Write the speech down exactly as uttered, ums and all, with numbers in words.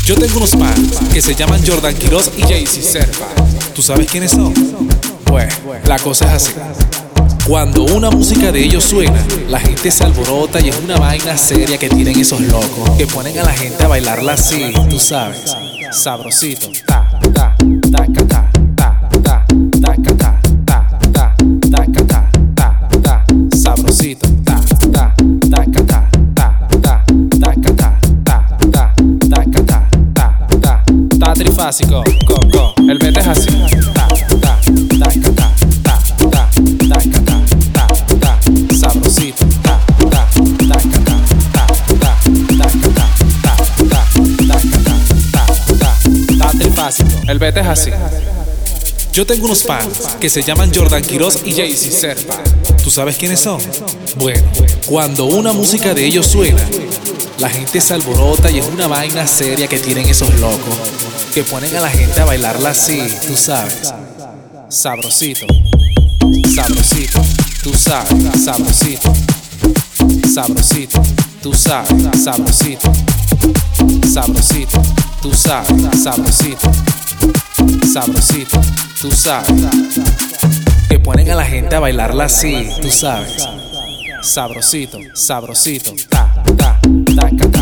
Yo tengo unos panas que se llaman Jordan Quiroz y Jaycee Serpa. ¿Tú sabes quiénes son? Pues, la cosa es así. Cuando una música de ellos suena, la gente se alborota y es una vaina seria que tienen esos locos, que ponen a la gente a bailarla así, tú sabes, sabrosito. Ta, ta, ta, ta, ta, ta, ta, ta, ta, ta, ta, ta, ta, ta, ta, sabrosito. Ta, ta, ta, ta, ta, ta, ta, ta, ta, ta, ta, ta, ta, ta, ta, ta, trifásico, go, go. El beat es así. Ta, ta, ta, ta, ta, ta, ta, ta, ta, ta, ta, sabrosito. Ta, ta, ta, ta, ta, ta, ta, ta, ta, ta, ta, ta, ta, trifásico. El beat es así. Yo tengo unos panas que se llaman Jordan Quiroz y Jaycee Serpa. ¿Tú sabes quiénes son? Bueno, cuando una música de ellos suena, la gente se alborota y es una vaina seria que tienen esos locos, que ponen a la gente a bailarla así, tú sabes, sabrosito, sabrosito, tú sabes, sabrosito, sabrosito, tú sabes, sabrosito, sabrosito, tú sabes, sabrosito, sabrosito, tú sabes, que ponen a la gente a bailarla así, tú sabes, sabrosito, sabrosito, ta, ta, ta, ta.